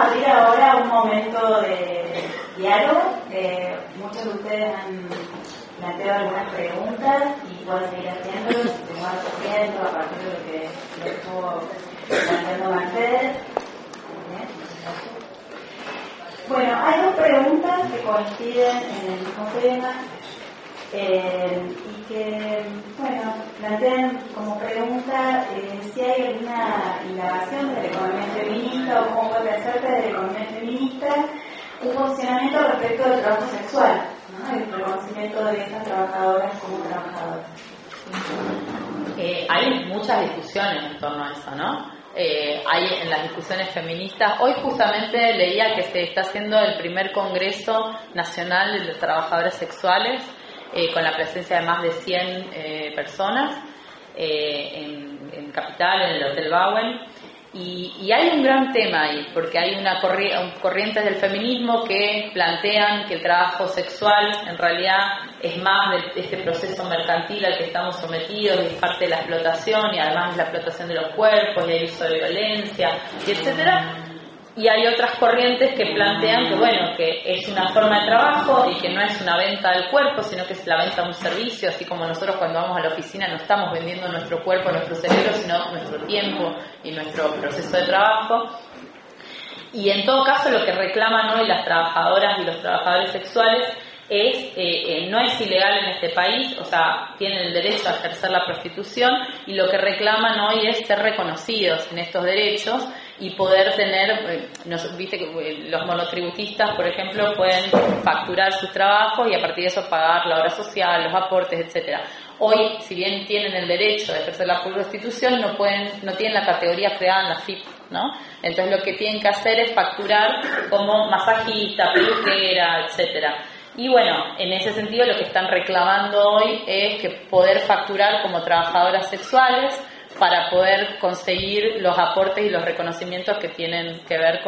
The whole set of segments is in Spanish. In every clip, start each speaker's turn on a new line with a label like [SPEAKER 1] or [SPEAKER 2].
[SPEAKER 1] abrir ahora un momento de diálogo. Muchos de ustedes han planteado algunas preguntas y pueden seguir haciéndolos, se van recogiendo a partir de lo que estuvo planteando Mercedes. Bueno, hay dos preguntas que coinciden en el mismo tema y que, bueno, plantean como pregunta si hay alguna indagación de la economía feminista o cómo puede hacerse de la economía feminista un posicionamiento respecto del trabajo sexual, ¿no? El reconocimiento de esas trabajadoras como trabajadoras.
[SPEAKER 2] Hay muchas discusiones en torno a eso, ¿no? Hay en las discusiones feministas. Hoy justamente leía que se está haciendo el primer Congreso Nacional de los Trabajadores Sexuales con la presencia de más de 100 personas en Capital, en el Hotel Bowen. Y hay un gran tema ahí, porque hay corrientes del feminismo que plantean que el trabajo sexual en realidad es más de este proceso mercantil al que estamos sometidos, es parte de la explotación y además es la explotación de los cuerpos y hay uso de violencia, y etcétera. Y hay otras corrientes que plantean que bueno, que es una forma de trabajo y que no es una venta del cuerpo, sino que es la venta de un servicio, así como nosotros cuando vamos a la oficina no estamos vendiendo nuestro cuerpo, nuestro cerebro, sino nuestro tiempo y nuestro proceso de trabajo. Y en todo caso lo que reclaman hoy las trabajadoras y los trabajadores sexuales no es ilegal en este país, o sea, tienen el derecho a ejercer la prostitución y lo que reclaman hoy es ser reconocidos en estos derechos y poder tener, viste que los monotributistas, por ejemplo, pueden facturar sus trabajos y a partir de eso pagar la obra social, los aportes, etcétera. Hoy, si bien tienen el derecho de ejercer la prostitución, no tienen la categoría creada en la FIP, ¿no? Entonces lo que tienen que hacer es facturar como masajista, peluquera, etcétera. Y bueno, en ese sentido lo que están reclamando hoy es que poder facturar como trabajadoras sexuales para poder conseguir los aportes y los reconocimientos que tienen que ver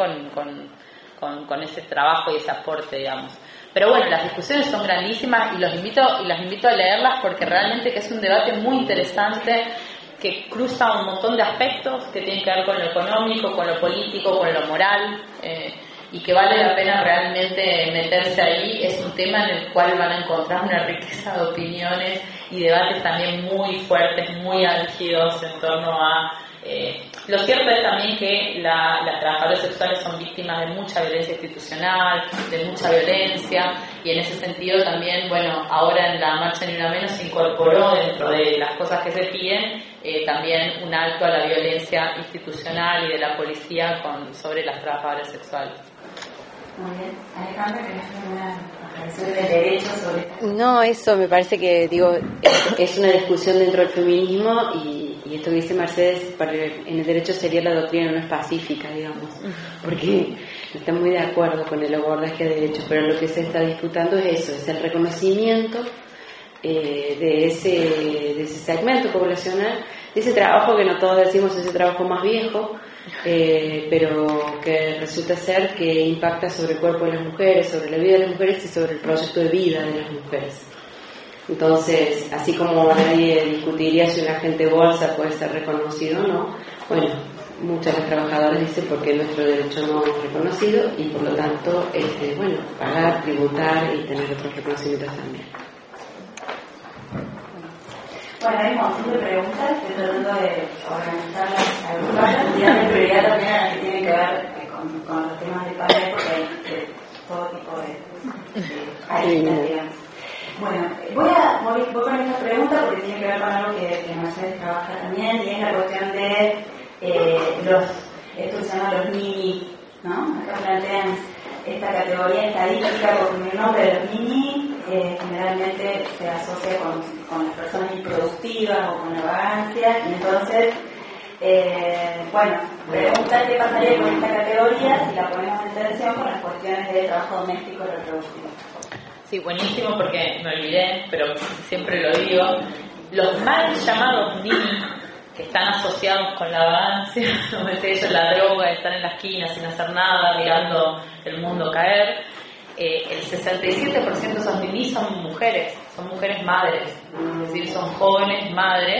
[SPEAKER 2] con ese trabajo y ese aporte, digamos. Pero bueno, las discusiones son grandísimas y las invito a leerlas porque realmente que es un debate muy interesante que cruza un montón de aspectos que tienen que ver con lo económico, con lo político, con lo moral, y que vale la pena realmente meterse ahí. Es un tema en el cual van a encontrar una riqueza de opiniones y debates también muy fuertes, muy álgidos en torno a... lo cierto es también que las trabajadoras sexuales son víctimas de mucha violencia institucional, de mucha violencia, y en ese sentido también, bueno, ahora en la marcha Ni Una Menos se incorporó dentro de las cosas que se piden también un alto a la violencia institucional y de la policía sobre las trabajadoras sexuales.
[SPEAKER 1] Muy bien. Alejandra, ¿querés hacer una reflexión de derechos sobre esto?
[SPEAKER 3] No, eso me parece que, es una discusión dentro del feminismo y esto que dice Mercedes, en el derecho sería la doctrina no es pacífica, digamos, porque está muy de acuerdo con el abordaje de derechos, pero lo que se está disputando es eso, es el reconocimiento de ese segmento poblacional, de ese trabajo que no todos decimos es el trabajo más viejo, pero que resulta ser que impacta sobre el cuerpo de las mujeres, sobre la vida de las mujeres y sobre el proyecto de vida de las mujeres. Entonces, así como nadie discutiría si un agente de bolsa puede ser reconocido o no, bueno, muchas de las trabajadoras dicen porque nuestro derecho no es reconocido y por lo tanto, pagar, tributar y tener otros reconocimientos también.
[SPEAKER 1] Bueno, hay un montón de preguntas, estoy tratando de organizarlas, agruparlas y darle prioridad también a las que tienen que ver con los temas de pareja, porque hay todo tipo de aristas, digamos. Bueno, voy con esta pregunta porque tiene que ver con algo que Mercedes trabaja también, y es la cuestión de esto se llama los mini, ¿no? Acá plantean esta categoría estadística porque el nombre de los mini generalmente se asocia con las personas improductivas o con la vagancia, y entonces, pregunta qué pasaría con esta categoría si la ponemos en tensión con las cuestiones de trabajo doméstico y reproductivo.
[SPEAKER 2] Sí, buenísimo porque me olvidé, pero siempre lo digo, los mal llamados mini que están asociados con la vagancia, como decía yo, la droga, estar en la esquina sin hacer nada, mirando el mundo caer, el 67% de esos mini son mujeres madres, es decir, son jóvenes madres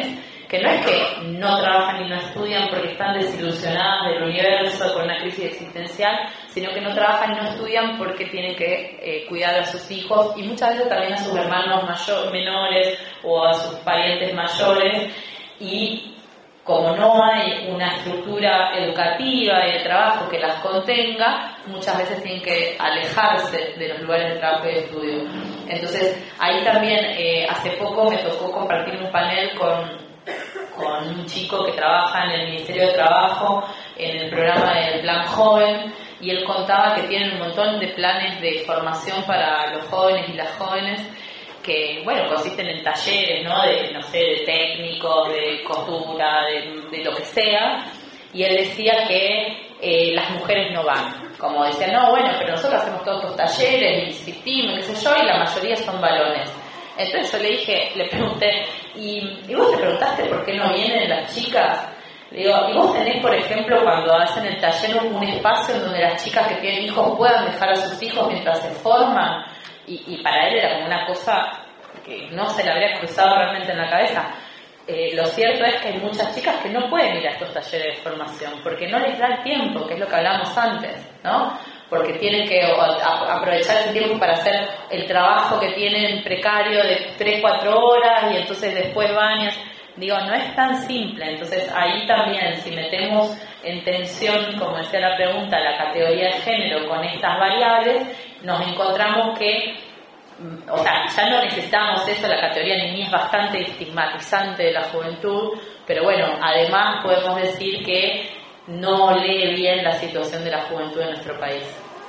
[SPEAKER 2] que no es que no trabajan y no estudian porque están desilusionadas del universo con una crisis existencial, sino que no trabajan y no estudian porque tienen que cuidar a sus hijos y muchas veces también a sus hermanos menores o a sus parientes mayores, y como no hay una estructura educativa y de trabajo que las contenga, muchas veces tienen que alejarse de los lugares de trabajo y de estudio. Entonces, ahí también, hace poco me tocó compartir un panel con un chico que trabaja en el Ministerio de Trabajo, en el programa del Plan Joven, y él contaba que tienen un montón de planes de formación para los jóvenes y las jóvenes, que, bueno, consisten en talleres, ¿no? De técnicos, de costura, de lo que sea, y él decía que las mujeres no van. Como decía, no, bueno, pero nosotros hacemos todos estos talleres, insistimos, qué sé yo, y la mayoría son varones. Entonces yo le pregunté, ¿y vos te preguntaste por qué no vienen las chicas? Le digo, ¿y vos tenés, por ejemplo, cuando hacen el taller un espacio en donde las chicas que tienen hijos puedan dejar a sus hijos mientras se forman? Y para él era como una cosa que no se le habría cruzado realmente en la cabeza. Lo cierto es que hay muchas chicas que no pueden ir a estos talleres de formación porque no les da el tiempo, que es lo que hablábamos antes, ¿no? Porque tienen que aprovechar ese tiempo para hacer el trabajo que tienen precario de 3-4 horas y entonces después van digo, no es tan simple. Entonces ahí también, si metemos en tensión, como decía la pregunta, la categoría de género con estas variables, nos encontramos que, o sea, ya no necesitamos eso. La categoría niñez es bastante estigmatizante de la juventud, pero bueno, además podemos decir que no lee bien la situación de la juventud en nuestro país.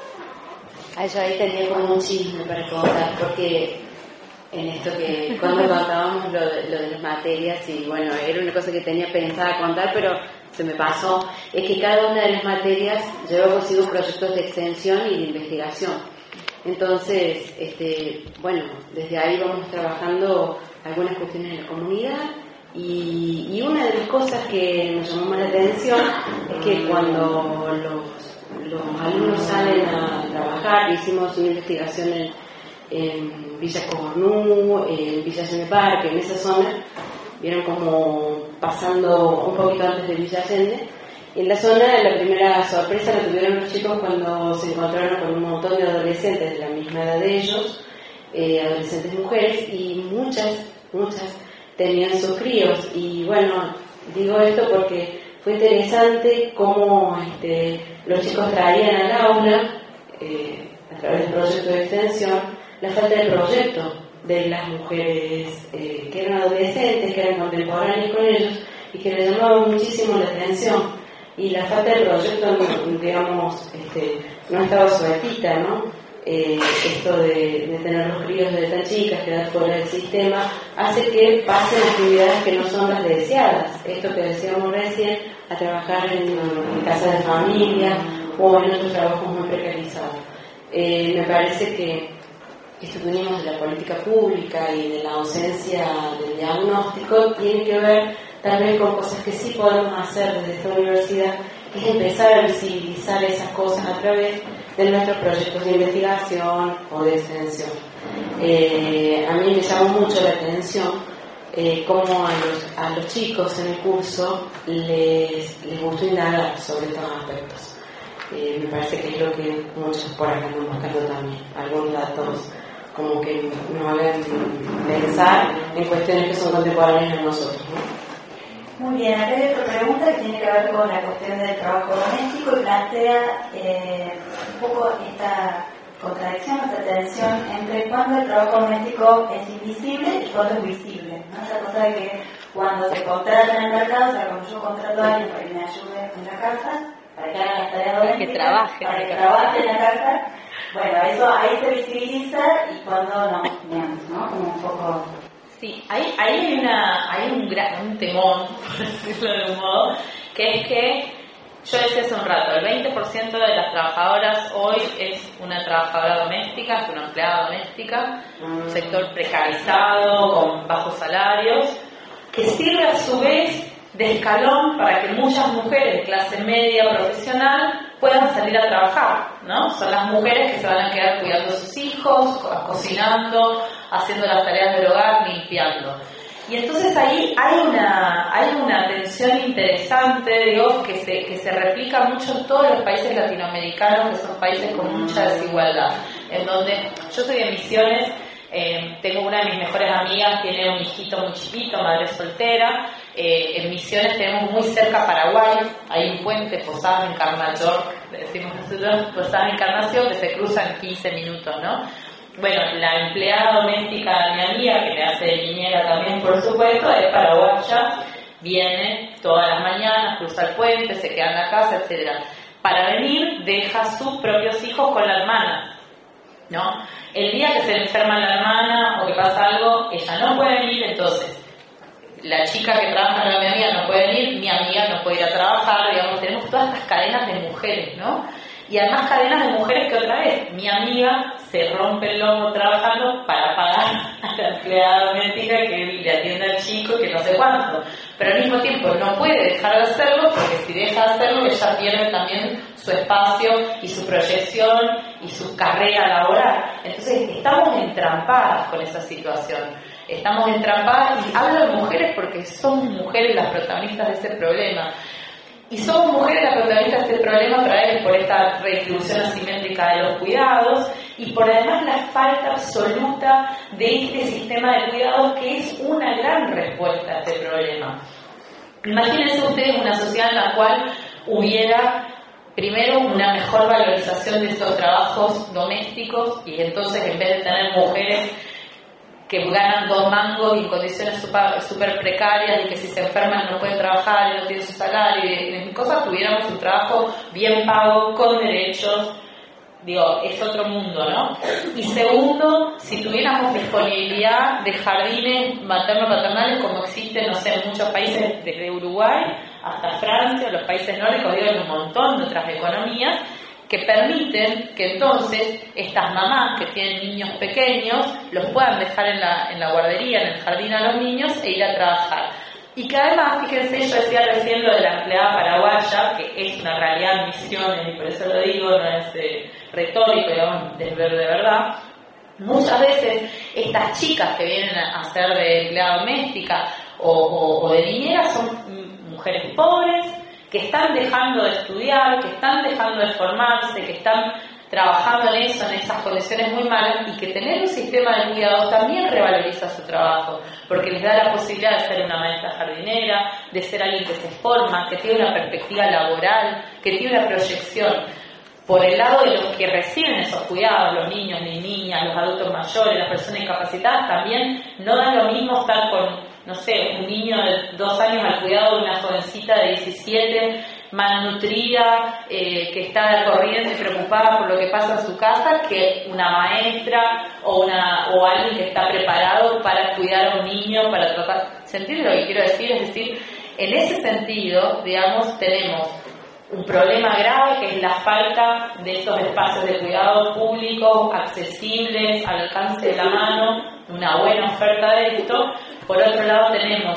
[SPEAKER 3] Yo ahí tenía como un chisme para contar, porque en esto que cuando contábamos lo de las materias, y bueno, era una cosa que tenía pensada contar, pero se me pasó, es que cada una de las materias lleva consigo proyectos de extensión y de investigación. Entonces, bueno, desde ahí vamos trabajando algunas cuestiones en la comunidad, y una de las cosas que nos llamó más la atención es que cuando los alumnos salen a trabajar, hicimos una investigación en Villa Cobornú, en Villa Allende Parque, en esa zona, vieron como pasando un poquito antes de Villa Allende. En la zona, la primera sorpresa la tuvieron los chicos cuando se encontraron con un montón de adolescentes de la misma edad de ellos, adolescentes mujeres, y muchas tenían sus críos. Y bueno, digo esto porque fue interesante cómo los chicos traían al aula, a través del proyecto de extensión, la falta de proyecto de las mujeres que eran adolescentes, que eran contemporáneas con ellos y que les llamaba muchísimo la atención. Y la falta de proyecto, digamos, no estaba sueltita, ¿no? Esto de tener los críos desde tan chicas, quedar fuera del sistema, hace que pasen actividades que no son las deseadas. Esto que decíamos recién, a trabajar en casa de familia o en otros trabajos muy precarizados. Me parece que esto que venimos de la política pública y de la ausencia del diagnóstico tiene que ver tal vez con cosas que sí podemos hacer desde esta universidad, que es empezar a visibilizar esas cosas a través de nuestros proyectos de investigación o de extensión. A mí me llamó mucho la atención cómo a los chicos en el curso les gustó indagar sobre estos aspectos. Me parece que es lo que muchos por acá están buscando también, algunos datos como que nos hagan pensar en cuestiones que son contemporáneas a nosotros, ¿no?
[SPEAKER 1] Muy bien, acá hay otra pregunta que tiene que ver con la cuestión del trabajo doméstico y plantea un poco esta contradicción, esta tensión entre cuándo el trabajo doméstico es invisible y cuándo es visible, ¿no? Esa cosa de que cuando se contrata en el mercado, o sea, cuando yo contrato a alguien para que me ayude en la casa, para que haga las tareas domésticas, para que trabaje en la casa, bueno, eso ahí se visibiliza y cuando no, digamos, ¿no? Como un poco...
[SPEAKER 2] Sí, ahí hay un temón, por decirlo de un modo, que es que yo decía hace un rato, el 20% de las trabajadoras hoy es una trabajadora doméstica, es una empleada doméstica, un sector precarizado, con bajos salarios, que sirve a su vez de escalón para que muchas mujeres de clase media profesional puedan salir a trabajar, ¿no? Son las mujeres que se van a quedar cuidando a sus hijos, cocinando, haciendo las tareas del hogar, limpiando. Y entonces ahí hay una tensión interesante, digo, que se replica mucho en todos los países latinoamericanos, que son países con mucha desigualdad, en donde yo soy de Misiones. Tengo una de mis mejores amigas, tiene un hijito muy chiquito, madre soltera. En Misiones tenemos muy cerca Paraguay, hay un puente, Posadas Encarnación, decimos nosotros, Posadas Encarnación, que se cruza en 15 minutos, ¿no? Bueno, la empleada doméstica de mi amiga, que le hace de niñera también, por supuesto, es paraguaya, viene todas las mañanas, cruza el puente, se queda en la casa, etcétera. Para venir, deja sus propios hijos con la hermana, ¿no? El día que se le enferma la hermana o que pasa algo, ella no puede venir, entonces la chica que trabaja con mi amiga no puede venir, mi amiga no puede ir a trabajar, digamos, tenemos todas estas cadenas de mujeres, ¿no? Y además cadenas de mujeres que otra vez, mi amiga se rompe el lomo trabajando para pagar a la empleada doméstica que le atiende al chico, que no sé cuánto, pero al mismo tiempo no puede dejar de hacerlo, porque si deja de hacerlo ella pierde también su espacio y su proyección y su carrera laboral. Entonces estamos entrampadas con esa situación, estamos entrampadas, y hablo de mujeres porque somos mujeres las protagonistas de ese problema. Y somos mujeres las protagonistas de este problema otra vez por esta redistribución asimétrica de los cuidados y por además la falta absoluta de este sistema de cuidados que es una gran respuesta a este problema. Imagínense ustedes una sociedad en la cual hubiera primero una mejor valorización de estos trabajos domésticos y entonces en vez de tener mujeres que ganan 2 mangos y en condiciones súper precarias y que si se enferman no pueden trabajar y no tienen su salario y cosas, tuviéramos un trabajo bien pago, con derechos, digo, es otro mundo, ¿no? Y segundo, si tuviéramos disponibilidad de jardines materno-paternales como existen, no sé, en muchos países, desde Uruguay hasta Francia, los países nórdicos, digo, en un montón de otras economías, que permiten que entonces estas mamás que tienen niños pequeños los puedan dejar en la guardería, en el jardín a los niños e ir a trabajar. Y que además, fíjense, yo decía recién lo de la empleada paraguaya, que es una realidad en Misiones, y por eso lo digo, no es retórico, digamos, de verdad. Muchas veces estas chicas que vienen a ser de empleada doméstica o de niñera son mujeres pobres, que están dejando de estudiar, que están dejando de formarse, que están trabajando en eso, en esas condiciones muy malas, y que tener un sistema de cuidados también revaloriza su trabajo, porque les da la posibilidad de ser una maestra jardinera, de ser alguien que se forma, que tiene una perspectiva laboral, que tiene una proyección. Por el lado de los que reciben esos cuidados, los niños, las niñas, los adultos mayores, las personas incapacitadas, también no da lo mismo estar con, no sé, un niño de 2 años al cuidado de una jovencita de 17, malnutrida, que está al corriente, preocupada por lo que pasa en su casa, que una maestra o alguien que está preparado para cuidar a un niño, para tratar. ¿Se entiende lo que quiero decir? Es decir, en ese sentido, digamos, tenemos un problema grave que es la falta de estos espacios de cuidado públicos, accesibles, al alcance de la mano, una buena oferta de esto. Por otro lado tenemos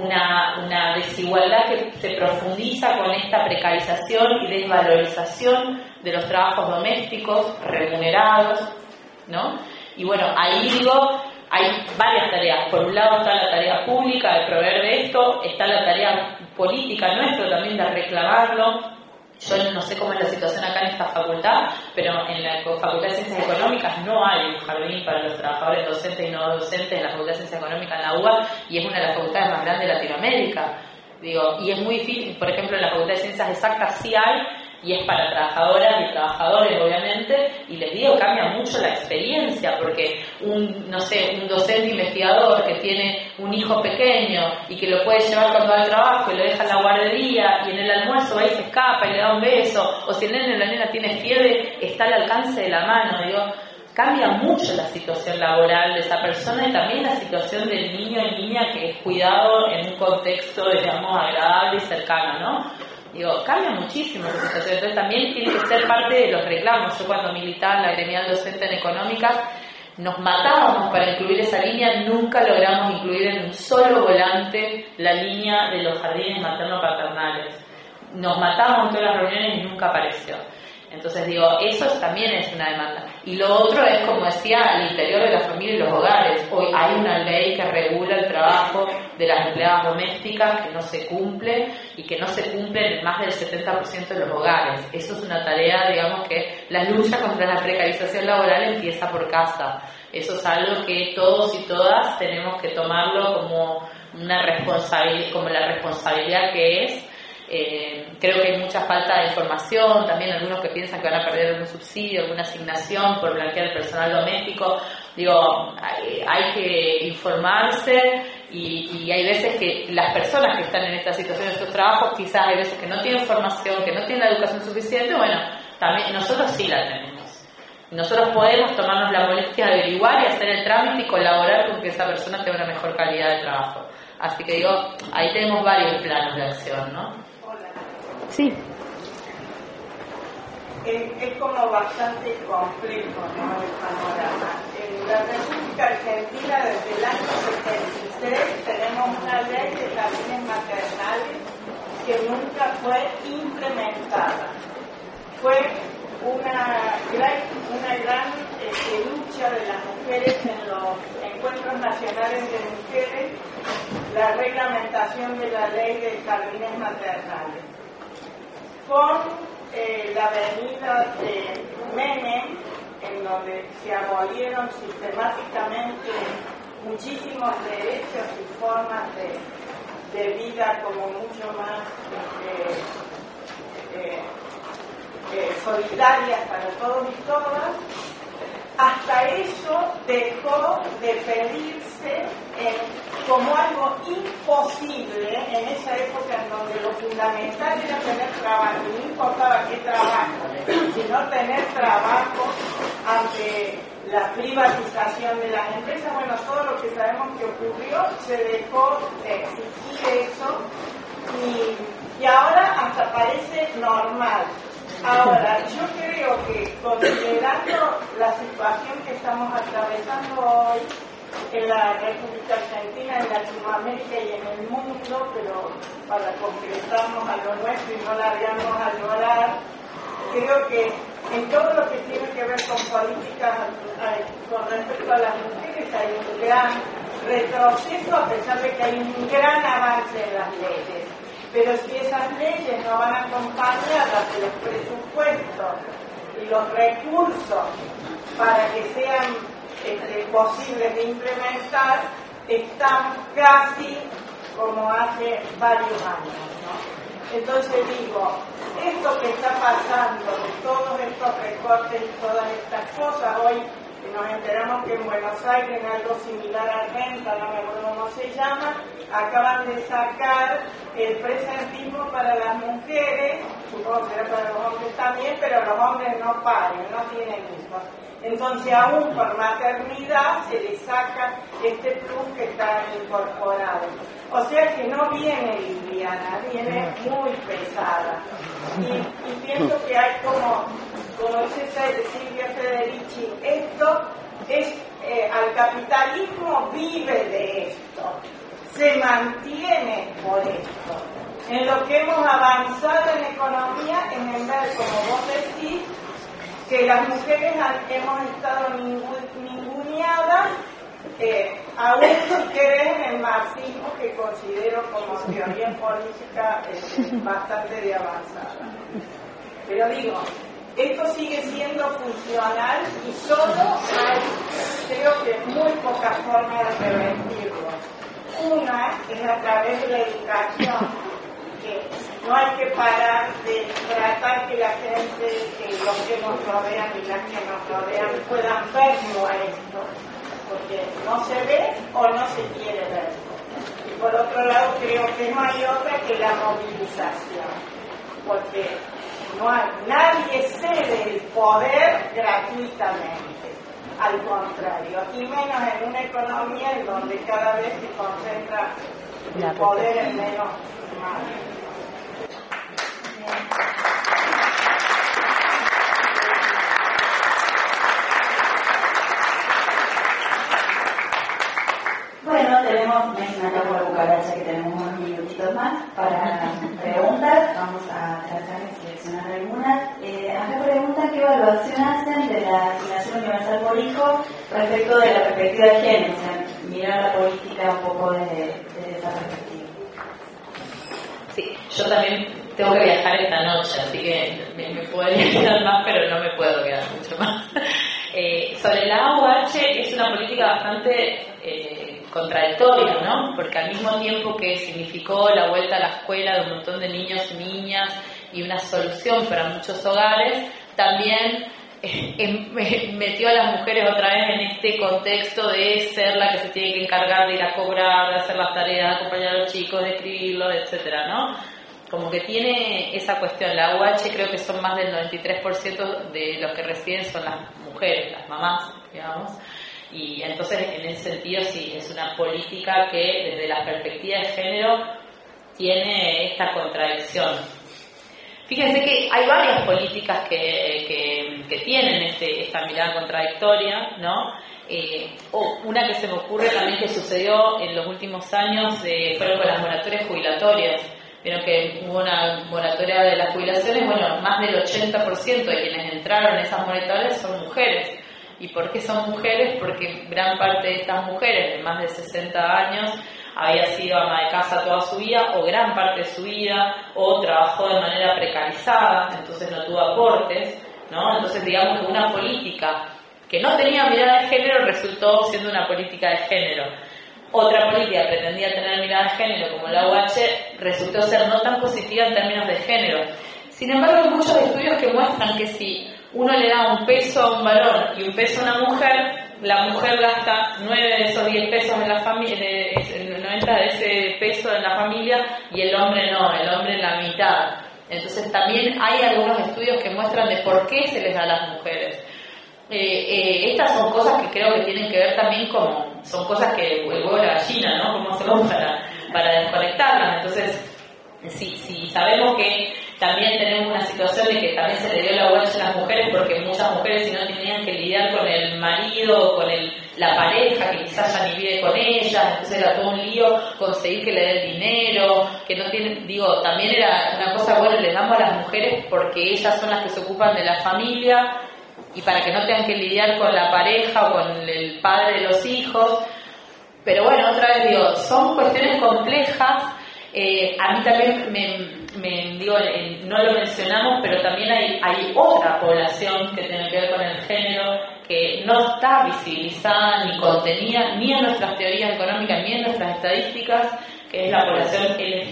[SPEAKER 2] una desigualdad que se profundiza con esta precarización y desvalorización de los trabajos domésticos remunerados, ¿no? Y bueno, ahí digo, hay varias tareas. Por un lado está la tarea pública de proveer de esto, está la tarea política nuestra también de reclamarlo. Yo no sé cómo es la situación acá en esta facultad, pero en la Facultad de Ciencias Económicas no hay un jardín para los trabajadores docentes y no docentes en la Facultad de Ciencias Económicas en la UBA, y es una de las facultades más grandes de Latinoamérica. Digo, y es muy difícil, por ejemplo, en la Facultad de Ciencias Exactas sí hay, y es para trabajadoras y trabajadores obviamente, y les digo, cambia mucho la experiencia, porque un docente investigador que tiene un hijo pequeño y que lo puede llevar cuando va al trabajo y lo deja en la guardería y en el almuerzo va y se escapa y le da un beso, o si el nene o la nena tiene fiebre, está al alcance de la mano. Digo, cambia mucho la situación laboral de esa persona y también la situación del niño y niña que es cuidado en un contexto, digamos, agradable y cercano, ¿no? Digo, cambia muchísimo esa situación, entonces también tiene que ser parte de los reclamos. Yo cuando militaba en la gremial docente en económicas, nos matábamos para incluir esa línea, nunca logramos incluir en un solo volante la línea de los jardines materno-paternales. Nos matábamos en todas las reuniones y nunca apareció. Entonces digo, eso también es una demanda. Y lo otro es, como decía, al interior de la familia y los hogares. Hoy hay una ley que regula el trabajo de las empleadas domésticas que no se cumple y que no se cumple en más del 70% de los hogares. Eso es una tarea, digamos, que la lucha contra la precarización laboral empieza por casa. Eso es algo que todos y todas tenemos que tomarlo como una responsabilidad, como la responsabilidad que es. Creo que hay mucha falta de información, también algunos que piensan que van a perder algún subsidio, alguna asignación por blanquear el personal doméstico. Digo, hay que informarse y hay veces que las personas que están en esta situación, en estos trabajos, quizás hay veces que no tienen formación, que no tienen la educación suficiente. Bueno, también nosotros sí la tenemos. Nosotros podemos tomarnos la molestia de averiguar y hacer el trámite y colaborar con que esa persona tenga una mejor calidad de trabajo. Así que digo, ahí tenemos varios planos de acción, ¿no?
[SPEAKER 3] Sí.
[SPEAKER 4] Es como bastante complejo, ¿no?, el panorama. En la República Argentina, desde el año 73, tenemos una ley de jardines maternales que nunca fue implementada. Fue una gran lucha de las mujeres en los encuentros nacionales de mujeres, la reglamentación de la ley de jardines maternales. Con la venida de Menem, en donde se abolieron sistemáticamente muchísimos derechos y formas de vida como mucho más solidarias para todos y todas, hasta eso dejó de pedirse como algo imposible en esa época en donde lo fundamental era tener trabajo, no importaba qué trabajo, sino tener trabajo ante la privatización de las empresas. Bueno, todo lo que sabemos que ocurrió, se dejó de exigir eso y ahora hasta parece normal. Ahora, yo creo que considerando la situación que estamos atravesando hoy en la República Argentina, en Latinoamérica y en el mundo, pero para concretarnos a lo nuestro y no largarnos a llorar, creo que en todo lo que tiene que ver con políticas con respecto a las mujeres hay un gran retroceso, a pesar de que hay un gran avance en las leyes. Pero si esas leyes no van acompañadas de los presupuestos y los recursos para que sean posibles de implementar, están casi como hace varios años, ¿no? Entonces digo, esto que está pasando, de todos estos recortes y todas estas cosas, hoy nos enteramos que en Buenos Aires, en algo similar a Renta, no me acuerdo cómo se llama, acaban de sacar el presentismo para las mujeres, supongo que será para los hombres también, pero los hombres no paren, no tienen hijos. Entonces, aún por maternidad se le saca este plus que está incorporado. O sea que no viene liviana, viene muy pesada. Y pienso que hay como dice Silvia Federici, esto es, al capitalismo vive de esto, se mantiene por esto. En lo que hemos avanzado en economía, en ver, como vos decís, que las mujeres hemos estado ninguneadas, aún si querés en el marxismo, que considero como teoría política bastante de avanzada. Pero digo, esto sigue siendo funcional y solo hay, creo que, muy pocas formas de revertirlo. Una es a través de la educación, que no hay que parar de tratar que la gente, que los que nos rodean y las que nos rodean puedan verlo a esto, porque no se ve o no se quiere ver. Y por otro lado, creo que no hay otra que la movilización, porque nadie cede el poder gratuitamente. Al contrario, y menos en una economía en donde cada vez se concentra el poder en menos manos.
[SPEAKER 1] Bueno, tenemos, me acabo de cucaracha que tenemos unos minutitos más para preguntas. Vamos a tratar de seleccionar algunas. Acá evaluación hacen de la asignación universal por hijo respecto de la perspectiva de género? O sea, mirar la política un poco desde esa perspectiva.
[SPEAKER 2] Sí, yo también tengo que viajar esta noche, así que me podría quedar más, pero no me puedo quedar mucho más. Sobre la AUH es una política bastante contradictoria, ¿no? Porque al mismo tiempo que significó la vuelta a la escuela de un montón de niños y niñas y una solución para muchos hogares, también metió a las mujeres otra vez en este contexto de ser la que se tiene que encargar de ir a cobrar, de hacer las tareas, de acompañar a los chicos, de escribirlos, etcétera, ¿no? Como que tiene esa cuestión. La AUH creo que son más del 93% de los que residen son las mujeres, las mamás, digamos. Y entonces, en ese sentido, sí, es una política que desde la perspectiva de género tiene esta contradicción. Fíjense que hay varias políticas que tienen esta mirada contradictoria, ¿no? Una que se me ocurre también que sucedió en los últimos años fueron con las moratorias jubilatorias. Vieron que hubo una moratoria de las jubilaciones, bueno, más del 80% de quienes entraron en esas moratorias son mujeres. ¿Y por qué son mujeres? Porque gran parte de estas mujeres de más de 60 años había sido ama de casa toda su vida, o gran parte de su vida, o trabajó de manera precarizada, entonces no tuvo aportes, ¿no? Entonces digamos que una política que no tenía mirada de género resultó siendo una política de género. Otra política que pretendía tener mirada de género, como la AUH, resultó ser no tan positiva en términos de género. Sin embargo, hay muchos estudios que muestran que si uno le da un peso a un varón y un peso a una mujer, la mujer gasta 9 de esos 10 pesos en la familia, 90 de ese peso en la familia, y el hombre no, el hombre la mitad. Entonces también hay algunos estudios que muestran de por qué se les da a las mujeres. Estas son cosas que creo que tienen que ver también con, son cosas que el huevo y la gallina, ¿no? ¿Cómo hacemos para desconectarlas? Entonces, si sabemos que también tenemos una situación de que también se le dio la AUH a las mujeres porque muchas mujeres si no tenían que lidiar con el marido o con la pareja que quizás ya ni vive con ellas, entonces era todo un lío conseguir que le dé el dinero, que no tienen, digo, también era una cosa, bueno, les damos a las mujeres porque ellas son las que se ocupan de la familia y para que no tengan que lidiar con la pareja o con el padre de los hijos. Pero bueno, otra vez digo, son cuestiones complejas. A mí también no lo mencionamos, pero también hay otra población que tiene que ver con el género que no está visibilizada ni contenida ni en nuestras teorías económicas ni en nuestras estadísticas, que es la población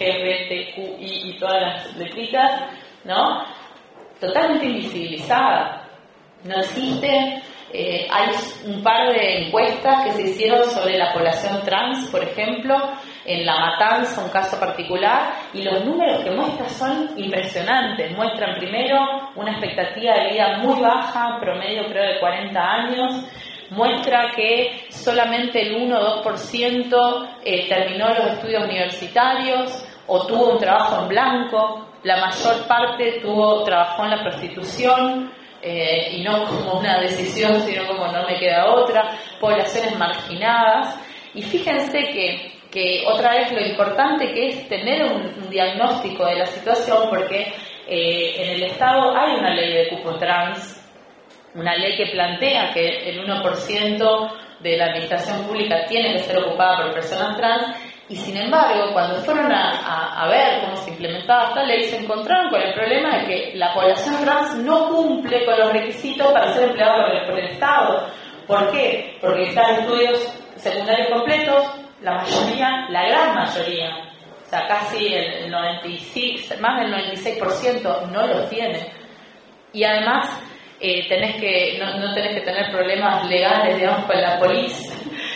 [SPEAKER 2] LGBTQI y todas las letritas, ¿no? Totalmente invisibilizada. No existe. Hay un par de encuestas que se hicieron sobre la población trans, por ejemplo, en La Matanza, un caso particular, y los números que muestran son impresionantes. Muestran primero una expectativa de vida muy baja, promedio creo de 40 años, muestra que solamente el 1 o 2% terminó los estudios universitarios o tuvo un trabajo en blanco, la mayor parte trabajó en la prostitución, y no como una decisión, sino como no me queda otra, poblaciones marginadas. Y fíjense que otra vez lo importante que es tener un diagnóstico de la situación, porque en el Estado hay una ley de cupo trans, una ley que plantea que el 1% de la administración pública tiene que ser ocupada por personas trans, y sin embargo, cuando fueron a ver cómo se implementaba esta ley, se encontraron con el problema de que la población trans no cumple con los requisitos para ser empleada por el Estado. ¿Por qué? Porque están estudios secundarios completos, la gran mayoría, o sea, casi el 96, más del 96% no los tiene. Y además, no tenés que tener problemas legales, digamos, con la policía.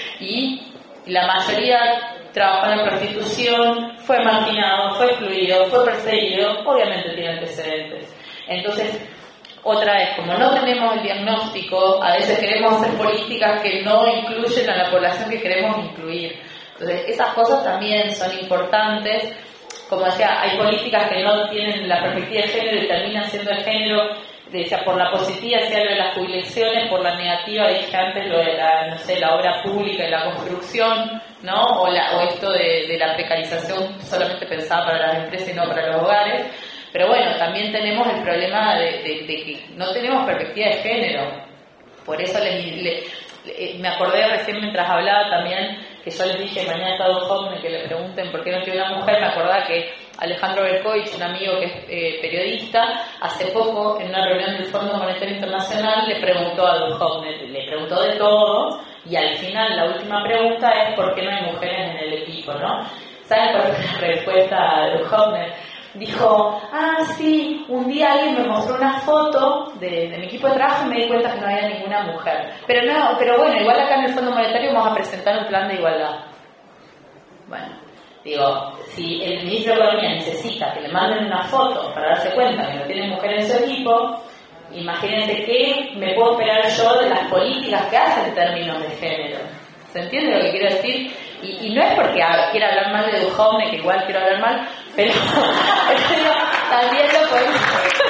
[SPEAKER 2] Y la mayoría trabajó en la prostitución, fue marginado, fue excluido, fue perseguido, obviamente tiene antecedentes. Entonces, otra vez, como no tenemos el diagnóstico, a veces queremos hacer políticas que no incluyen a la población que queremos incluir. Entonces, esas cosas también son importantes. Como decía, hay políticas que no tienen la perspectiva de género y terminan siendo de género. Decía, por la positiva decía lo de las jubilaciones, por la negativa dije antes lo de la obra pública y la construcción, ¿no? O esto de la precarización solamente pensada para las empresas y no para los hogares. Pero bueno, también tenemos el problema de que no tenemos perspectiva de género. Por eso me acordé recién mientras hablaba también, que yo les dije, mañana está Duhovne, que le pregunten por qué no tiene una mujer. Me acordaba que Alejandro Berkovich, un amigo que es periodista, hace poco en una reunión del Fondo Monetario Internacional le preguntó a Duhovne, le preguntó de todo, y al final la última pregunta es ¿por qué no hay mujeres en el equipo, no? ¿Saben cuál fue la respuesta de Duhovne? Dijo, sí, un día alguien me mostró una foto de mi equipo de trabajo y me di cuenta que no había ninguna mujer. Pero bueno, igual acá en el Fondo Monetario vamos a presentar un plan de igualdad. Bueno, digo, si el ministro de Economía necesita que le manden una foto para darse cuenta que no tiene mujer en su equipo, imagínense qué me puedo esperar yo de las políticas que hace en términos de género. ¿Se entiende lo que quiero decir? Y no es porque quiera hablar mal de Duhovne, que igual quiero hablar mal, pero también lo podemos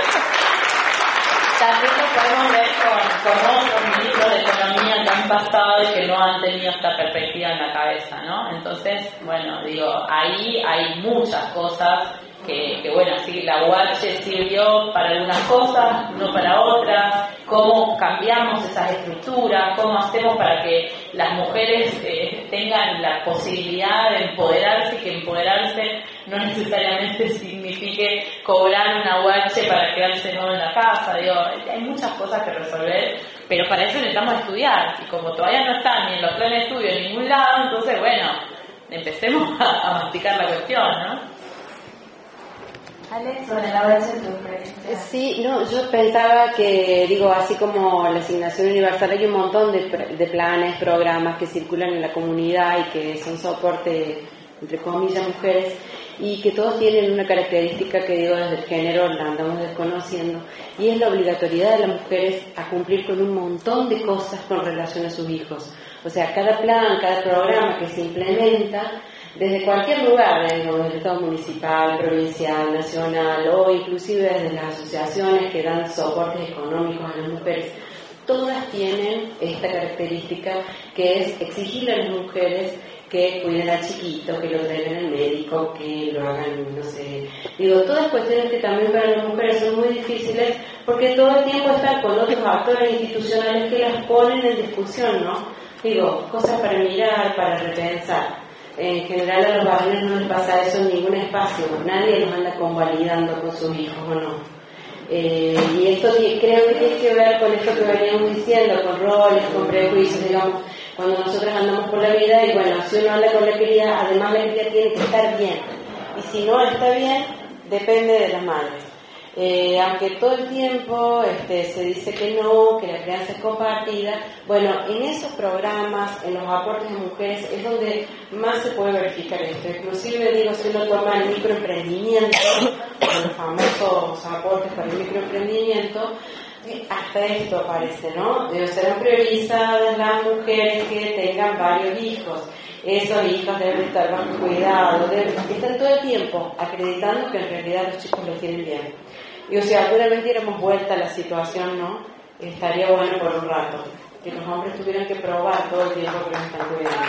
[SPEAKER 2] ver con otros ministros de Economía que han pasado y que no han tenido esta perspectiva en la cabeza, ¿no? Entonces, bueno, digo, ahí hay muchas cosas que bueno, sí, la UH sirvió para algunas cosas, no para otras. Cómo cambiamos esas estructuras, cómo hacemos para que las mujeres tengan la posibilidad de empoderarse, y que empoderarse no necesariamente signifique cobrar una UH para quedarse no en la casa. Digo, hay muchas cosas que resolver, pero para eso necesitamos estudiar, y como todavía no están ni en los planes de estudio en ningún lado, entonces bueno, empecemos a masticar la cuestión, ¿no?
[SPEAKER 1] Alex, sobre la base de tu experiencia.
[SPEAKER 3] Sí, no, yo pensaba que, digo, así como la asignación universal, hay un montón de planes, programas que circulan en la comunidad y que son soporte, entre comillas, mujeres, y que todos tienen una característica que, digo, desde el género la andamos desconociendo, y es la obligatoriedad de las mujeres a cumplir con un montón de cosas con relación a sus hijos. O sea, cada plan, cada programa que se implementa, desde cualquier lugar, desde el Estado municipal, provincial, nacional, o inclusive desde las asociaciones que dan soportes económicos a las mujeres, todas tienen esta característica, que es exigirle a las mujeres que cuiden al chiquito, que lo traigan al médico, que lo hagan, no sé. Digo, todas cuestiones que también para las mujeres son muy difíciles, porque todo el tiempo están con otros actores institucionales que las ponen en discusión, ¿no? Digo, cosas para mirar, para repensar. En general a los varones no les pasa eso en ningún espacio, nadie los anda convalidando con sus hijos o no. Y esto creo que tiene que ver con esto que veníamos diciendo, con roles, con prejuicios, digamos, cuando nosotros andamos por la vida, y bueno, si uno anda con la cría, además la cría tiene que estar bien, y si no está bien, depende de las madres. Aunque todo el tiempo se dice que no, que la crianza es compartida, bueno, en esos programas, en los aportes de mujeres, es donde más se puede verificar esto. Inclusive, digo, si uno toma el microemprendimiento, los famosos aportes para el microemprendimiento, hasta esto aparece, ¿no? Serán priorizadas las mujeres que tengan varios hijos. Esos hijos deben estar bajo cuidado, están todo el tiempo acreditando que en realidad los chicos lo tienen bien. Y si alguna vez diéramos vuelta a la situación, ¿no? Estaría bueno por un rato, que los hombres tuvieran que probar todo el tiempo que nos están cuidando.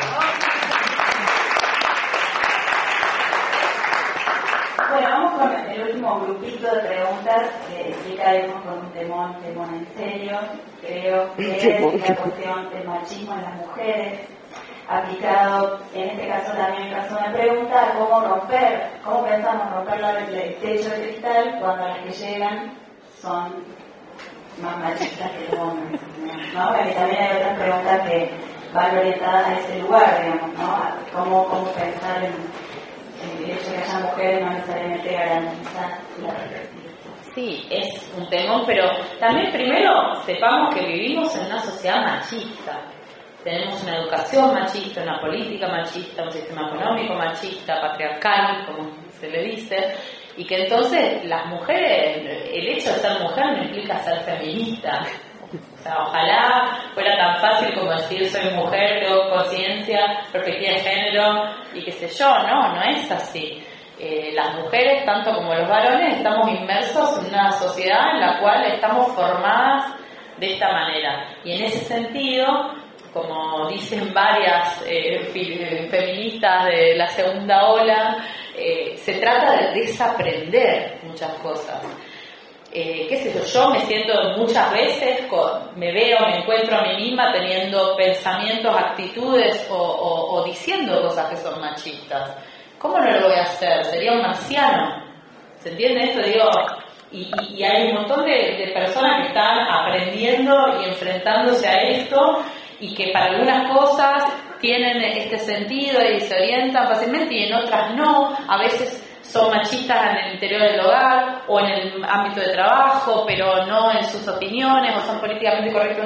[SPEAKER 1] Bueno, vamos con el último grupito de preguntas que sí caemos con un temón en serio. Creo que es la cuestión del machismo en las mujeres, aplicado en este caso también en caso de una pregunta, cómo pensamos romper el techo de cristal cuando las que llegan son más machistas que los hombres, ¿no? Porque también hay otras preguntas que van orientadas a ese lugar, digamos, ¿no? Cómo pensar en el hecho de que haya mujeres no necesariamente garantiza la perspectiva.
[SPEAKER 2] Sí, es un temón, pero también primero sepamos que vivimos en una sociedad machista. Tenemos una educación machista, una política machista, un sistema económico machista, patriarcal, como se le dice, y que entonces las mujeres, el hecho de ser mujer no implica ser feminista. O sea, ojalá fuera tan fácil como decir soy mujer, tengo conciencia, perspectiva de género y qué sé yo, no es así. Las mujeres, tanto como los varones, estamos inmersos en una sociedad en la cual estamos formadas de esta manera. Y en ese sentido, como dicen varias feministas de la segunda ola, Se trata de desaprender muchas cosas. Qué sé yo me siento muchas veces, me encuentro a mí misma teniendo pensamientos, actitudes o diciendo cosas que son machistas. ¿Cómo no lo voy a hacer? Sería un marciano. ¿Se entiende esto? Digo, y hay un montón de personas que están aprendiendo y enfrentándose a esto y que para algunas cosas tienen este sentido y se orientan fácilmente y en otras no. A veces son machistas en el interior del hogar o en el ámbito de trabajo, pero no en sus opiniones o son políticamente correctos.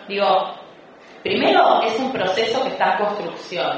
[SPEAKER 2] Primero es un proceso que está en construcción.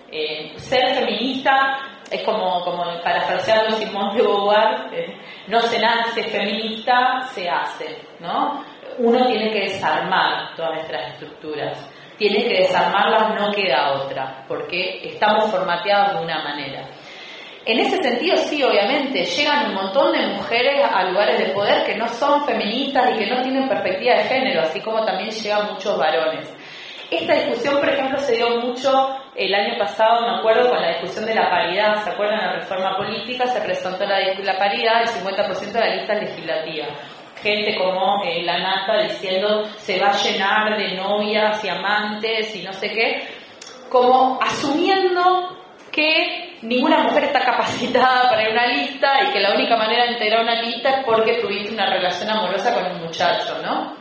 [SPEAKER 2] Ser feminista es como parafraseando Simone de Beauvoir, no se nace feminista, se hace, ¿no? Uno tiene que desarmar todas nuestras estructuras, tiene que desarmarlas, no queda otra, porque estamos formateados de una manera. En ese sentido, sí, obviamente, llegan un montón de mujeres a lugares de poder que no son feministas y que no tienen perspectiva de género, así como también llegan muchos varones. Esta discusión, por ejemplo, se dio mucho el año pasado, me acuerdo, con la discusión de la paridad. ¿Se acuerdan? La reforma política se presentó la paridad, el 50% de la lista legislativa. Gente como la Nata diciendo se va a llenar de novias y amantes y no sé qué, como asumiendo que ninguna mujer está capacitada para ir a una lista y que la única manera de integrar una lista es porque tuviste una relación amorosa con un muchacho, ¿no?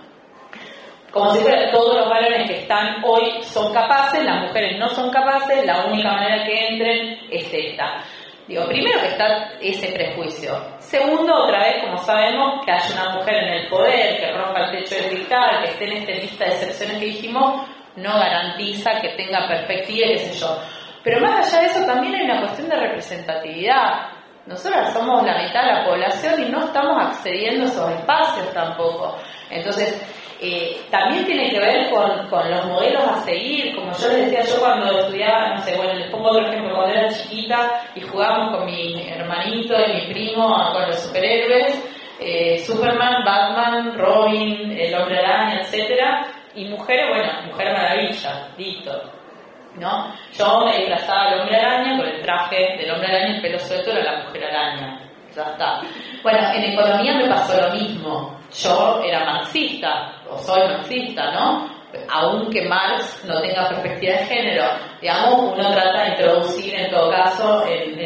[SPEAKER 2] Como si fuera todos los varones que están hoy son capaces, las mujeres no son capaces, la única manera que entren es esta. Primero que está ese prejuicio. Segundo, otra vez, como sabemos, que haya una mujer en el poder, que rompa el techo de cristal, que esté en esta lista de excepciones que dijimos, no garantiza que tenga perspectiva y qué sé yo. Pero más allá de eso también hay una cuestión de representatividad. Nosotras somos la mitad de la población y no estamos accediendo a esos espacios tampoco. Entonces, también tiene que ver con los modelos a seguir. Como yo les decía, yo cuando estudiaba, no sé, bueno, les pongo otro ejemplo, cuando era chiquita y jugábamos con mi hermanito y mi primo con los superhéroes, Superman, Batman, Robin, el Hombre Araña, etcétera, y mujeres, bueno, Mujer Maravilla, listo, ¿no? Yo me disfrazaba del Hombre Araña con el traje del Hombre Araña, el pelo suelto era la Mujer Araña, ya está. Bueno, en economía me pasó lo mismo. Yo era marxista, o soy marxista, ¿no? Aunque Marx no tenga perspectiva de género, digamos, uno trata de introducir en todo caso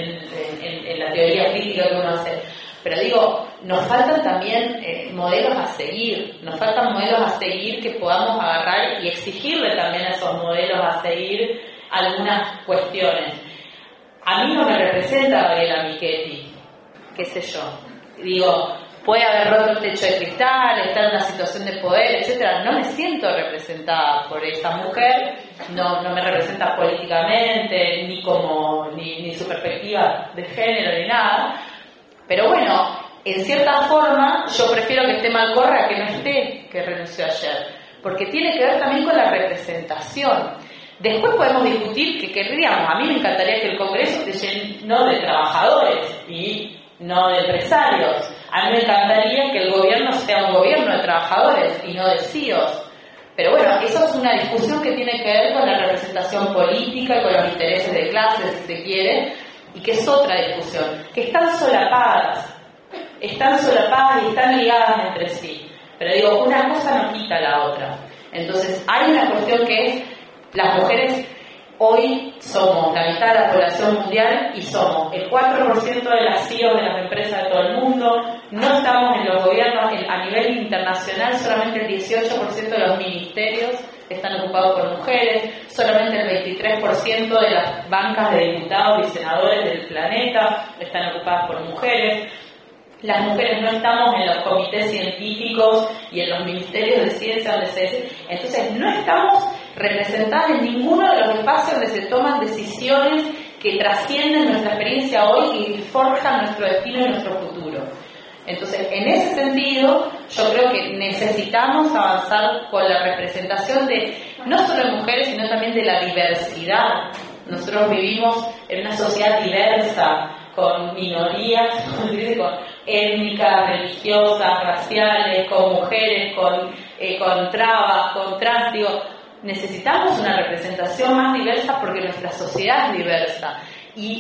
[SPEAKER 2] en la teoría crítica que uno hace. Pero digo, nos faltan también modelos a seguir, nos faltan modelos a seguir que podamos agarrar y exigirle también a esos modelos a seguir algunas cuestiones. A mí no me representa Gabriela Michetti, qué sé yo. Digo, puede haber roto el techo de cristal, estar en una situación de poder, etcétera. No me siento representada por esa mujer, no me representa políticamente, ni su perspectiva de género, ni nada. Pero bueno, en cierta forma, yo prefiero que esté Malcorra que no esté, que renunció ayer, porque tiene que ver también con la representación. Después podemos discutir que querríamos, a mí me encantaría que el Congreso esté lleno de trabajadores y no de empresarios. A mí me encantaría que el gobierno sea un gobierno de trabajadores y no de CEOs. Pero bueno, eso es una discusión que tiene que ver con la representación política y con los intereses de clase, si se quiere, y que es otra discusión, que están solapadas y están ligadas entre sí. Pero digo, una cosa no quita la otra. Entonces, hay una cuestión que es, las mujeres hoy somos la mitad de la población mundial y somos el 4% de las CEOs de las empresas de todo el mundo. No estamos en los gobiernos, a nivel internacional solamente el 18% de los ministerios están ocupados por mujeres, solamente el 23% de las bancas de diputados y senadores del planeta están ocupadas por mujeres. Las mujeres no estamos en los comités científicos y en los ministerios de ciencia donde entonces no estamos representadas en ninguno de los espacios donde se toman decisiones que trascienden nuestra experiencia hoy y forjan nuestro destino y nuestro futuro. Entonces, en ese sentido, yo creo que necesitamos avanzar con la representación de no solo de mujeres, sino también de la diversidad. Nosotros vivimos en una sociedad diversa, con minorías, con étnicas, religiosas, raciales, con mujeres, con trabas, con trans. Digo, necesitamos una representación más diversa porque nuestra sociedad es diversa. Y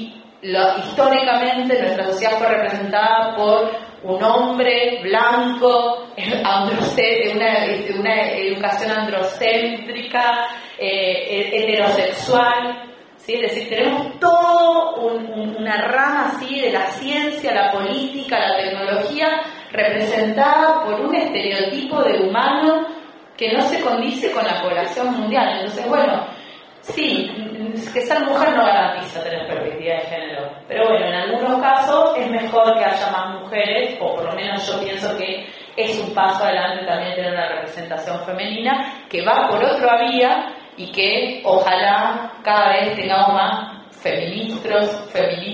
[SPEAKER 2] históricamente nuestra sociedad fue representada por un hombre blanco, de una educación androcéntrica, heterosexual, ¿sí? Es decir, tenemos todo una rama así de la ciencia, la política, la tecnología, representada por un estereotipo de humano que no se condice con la población mundial. Entonces, bueno, sí, que ser mujer no garantiza tener perspectiva de género, pero bueno, en algunos casos es mejor que haya más mujeres, o por lo menos yo pienso que es un paso adelante también tener una representación femenina que va por otra vía y que ojalá cada vez tengamos más feministas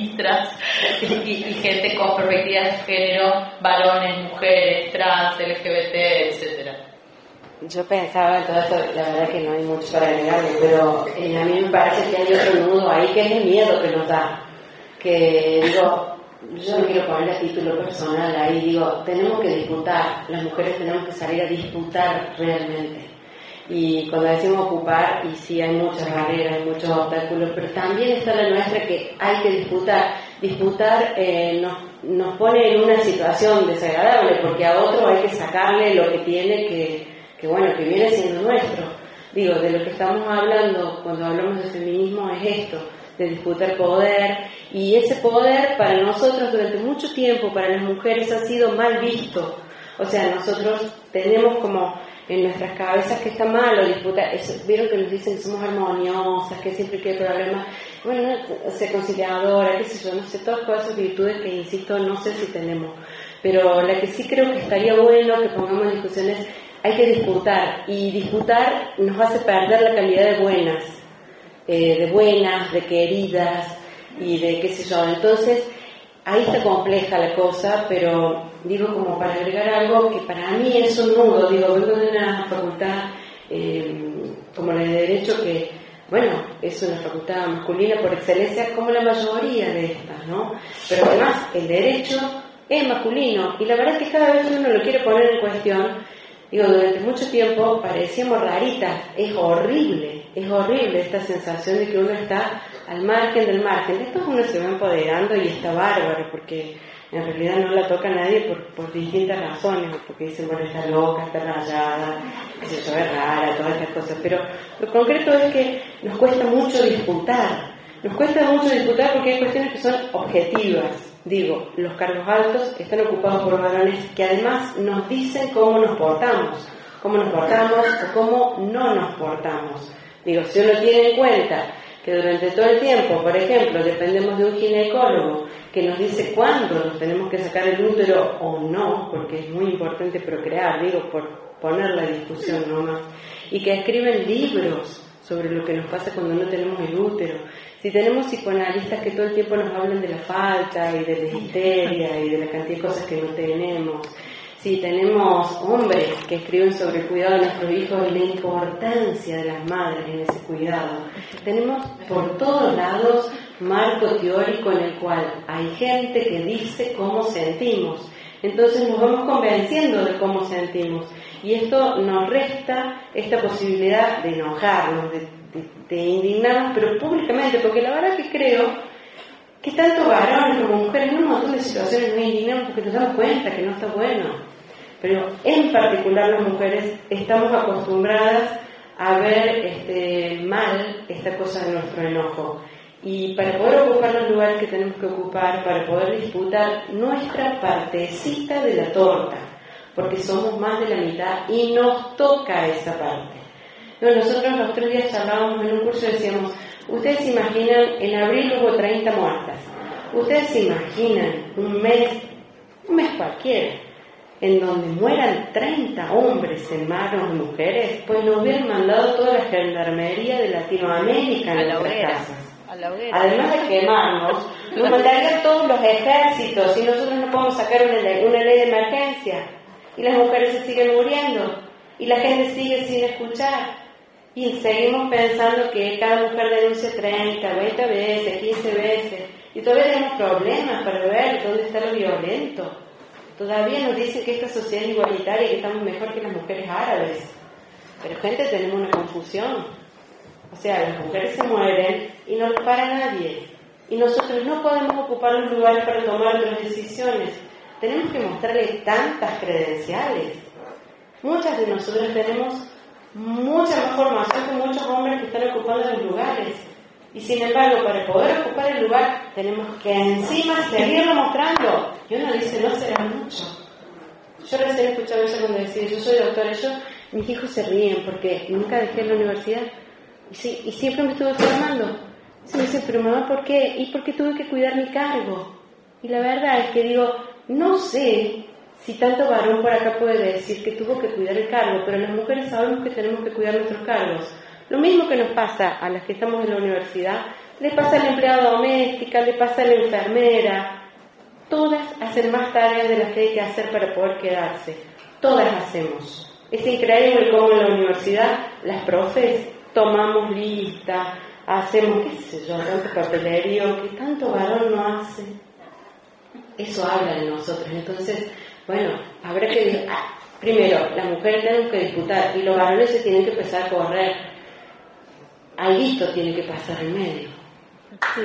[SPEAKER 2] y gente con perspectiva de género, varones, mujeres, trans, LGBT, etcétera.
[SPEAKER 3] Yo pensaba en todo esto, la verdad que no hay mucho para agregarle, pero a mí me parece que hay otro nudo ahí que es el miedo que nos da. Que digo, yo no quiero ponerle a título personal ahí, digo, tenemos que disputar, las mujeres tenemos que salir a disputar realmente. Y cuando decimos ocupar, y sí hay muchas barreras, hay muchos obstáculos, pero también está la nuestra que hay que disputar. Disputar nos pone en una situación desagradable, porque a otro hay que sacarle lo que tiene que bueno, que viene siendo nuestro. Digo, de lo que estamos hablando cuando hablamos de feminismo es esto, de disputar poder, y ese poder para nosotros durante mucho tiempo, para las mujeres, ha sido mal visto. O sea, nosotros tenemos como en nuestras cabezas que está malo disputar, vieron que nos dicen que somos armoniosas, que siempre que hay problemas, bueno, ser conciliadora, qué sé yo, no sé, todas esas virtudes que, insisto, no sé si tenemos, pero la que sí creo que estaría bueno que pongamos en discusiones, hay que disputar, y disputar nos hace perder la calidad de buenas, de queridas, y de qué sé yo. Entonces, ahí está compleja la cosa, pero digo, como para agregar algo que para mí es un nudo, digo, vengo de una facultad como la de Derecho, que, bueno, es una facultad masculina por excelencia, como la mayoría de estas, ¿no? Pero además, el Derecho es masculino, y la verdad es que cada vez que uno lo quiere poner en cuestión, digo, durante mucho tiempo parecíamos raritas, es horrible esta sensación de que uno está al margen del margen. Después uno se va empoderando y está bárbaro, porque en realidad no la toca a nadie por distintas razones, porque dicen, bueno, está loca, está rayada, qué sé yo, es rara, todas estas cosas. Pero lo concreto es que nos cuesta mucho disputar porque hay cuestiones que son objetivas. Digo, los cargos altos están ocupados por varones que además nos dicen cómo nos portamos o cómo no nos portamos. Digo, si uno tiene en cuenta que durante todo el tiempo, por ejemplo, dependemos de un ginecólogo que nos dice cuándo nos tenemos que sacar el útero o no, porque es muy importante procrear, digo, por poner la discusión nomás, y que escriben libros sobre lo que nos pasa cuando no tenemos el útero. Si tenemos psicoanalistas que todo el tiempo nos hablan de la falta y de la histeria y de la cantidad de cosas que no tenemos, si tenemos hombres que escriben sobre el cuidado de nuestros hijos y la importancia de las madres en ese cuidado, tenemos por todos lados marco teórico en el cual hay gente que dice cómo sentimos. Entonces nos vamos convenciendo de cómo sentimos, y esto nos resta esta posibilidad de enojarnos, de indignarnos, pero públicamente, porque la verdad que creo que tanto varones como mujeres en un montón de situaciones nos indignamos porque nos damos cuenta que no está bueno, pero en particular las mujeres estamos acostumbradas a ver mal esta cosa de nuestro enojo. Y para poder ocupar los lugares que tenemos que ocupar, para poder disputar nuestra partecita de la torta, porque somos más de la mitad y nos toca esa parte. No, nosotros los 3 días charlábamos en un curso y decíamos, ustedes se imaginan, en abril hubo 30 muertas, ustedes se imaginan un mes cualquiera, en donde mueran 30 hombres en manos de mujeres, pues nos hubieran mandado toda la gendarmería de Latinoamérica en nuestras casas. Además de quemarnos, nos mandarían todos los ejércitos y nosotros no podemos sacar una ley de emergencia y las mujeres se siguen muriendo y la gente sigue sin escuchar y seguimos pensando que cada mujer denuncia 30, 20 veces, 15 veces y todavía tenemos problemas para ver dónde está lo violento. Todavía nos dicen que esta sociedad es igualitaria y que estamos mejor que las mujeres árabes, pero gente, tenemos una confusión. O sea, las mujeres se mueren y no lo para nadie. y nosotros no podemos ocupar los lugares para tomar otras decisiones. Tenemos que mostrarle tantas credenciales. Muchas de nosotras tenemos mucha más formación que muchos hombres que están ocupando los lugares. Y sin embargo, para poder ocupar el lugar, tenemos que encima seguirlo mostrando. Y uno dice, no será mucho. Yo recién escuchaba eso cuando decía, yo soy doctora, mis hijos se ríen porque nunca dejé la universidad. Y siempre me estuve formando. Y me dice, pero mamá, ¿por qué? Y porque tuve que cuidar mi cargo. Y la verdad es que digo, no sé si tanto varón por acá puede decir que tuvo que cuidar el cargo, pero las mujeres sabemos que tenemos que cuidar nuestros cargos. Lo mismo que nos pasa a las que estamos en la universidad, le pasa a la empleada doméstica, le pasa a la enfermera. Todas hacen más tareas de las que hay que hacer para poder quedarse. Todas hacemos. Es increíble cómo en la universidad las profes tomamos lista, hacemos, qué sé yo, tanto papelerío, que tanto varón no hace. Eso habla de nosotros. Entonces, bueno, habrá que... primero, las mujeres tenemos que disputar y los varones se tienen que empezar a correr. Alguito tiene que pasar en medio. Sí.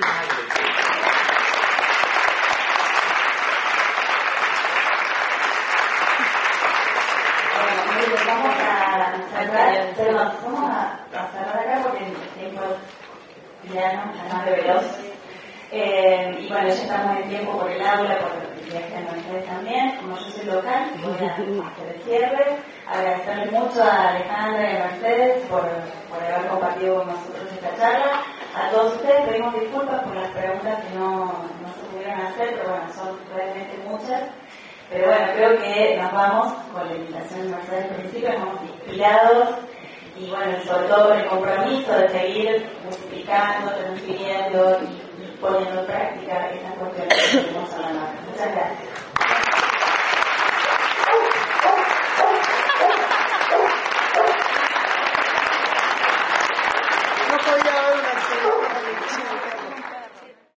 [SPEAKER 1] Vamos a cerrar, perdón, vamos a cerrar acá porque el tiempo ya no más de veloz. Y bueno, ya estamos en tiempo por el aula, por el viaje de ustedes también. Como yo soy local, voy a hacer el cierre. Agradecerle mucho a Alejandra y a Mercedes por haber compartido con nosotros esta charla. A todos ustedes pedimos disculpas por las preguntas que no se pudieron hacer, pero bueno, son realmente muchas. Pero bueno, creo que nos vamos con la invitación de Mercedes al principio, nos vamos inspirados y bueno, sobre todo con el compromiso de seguir multiplicando, transfiriendo y poniendo en práctica esas cuestiones que tenemos hablando. Muchas gracias.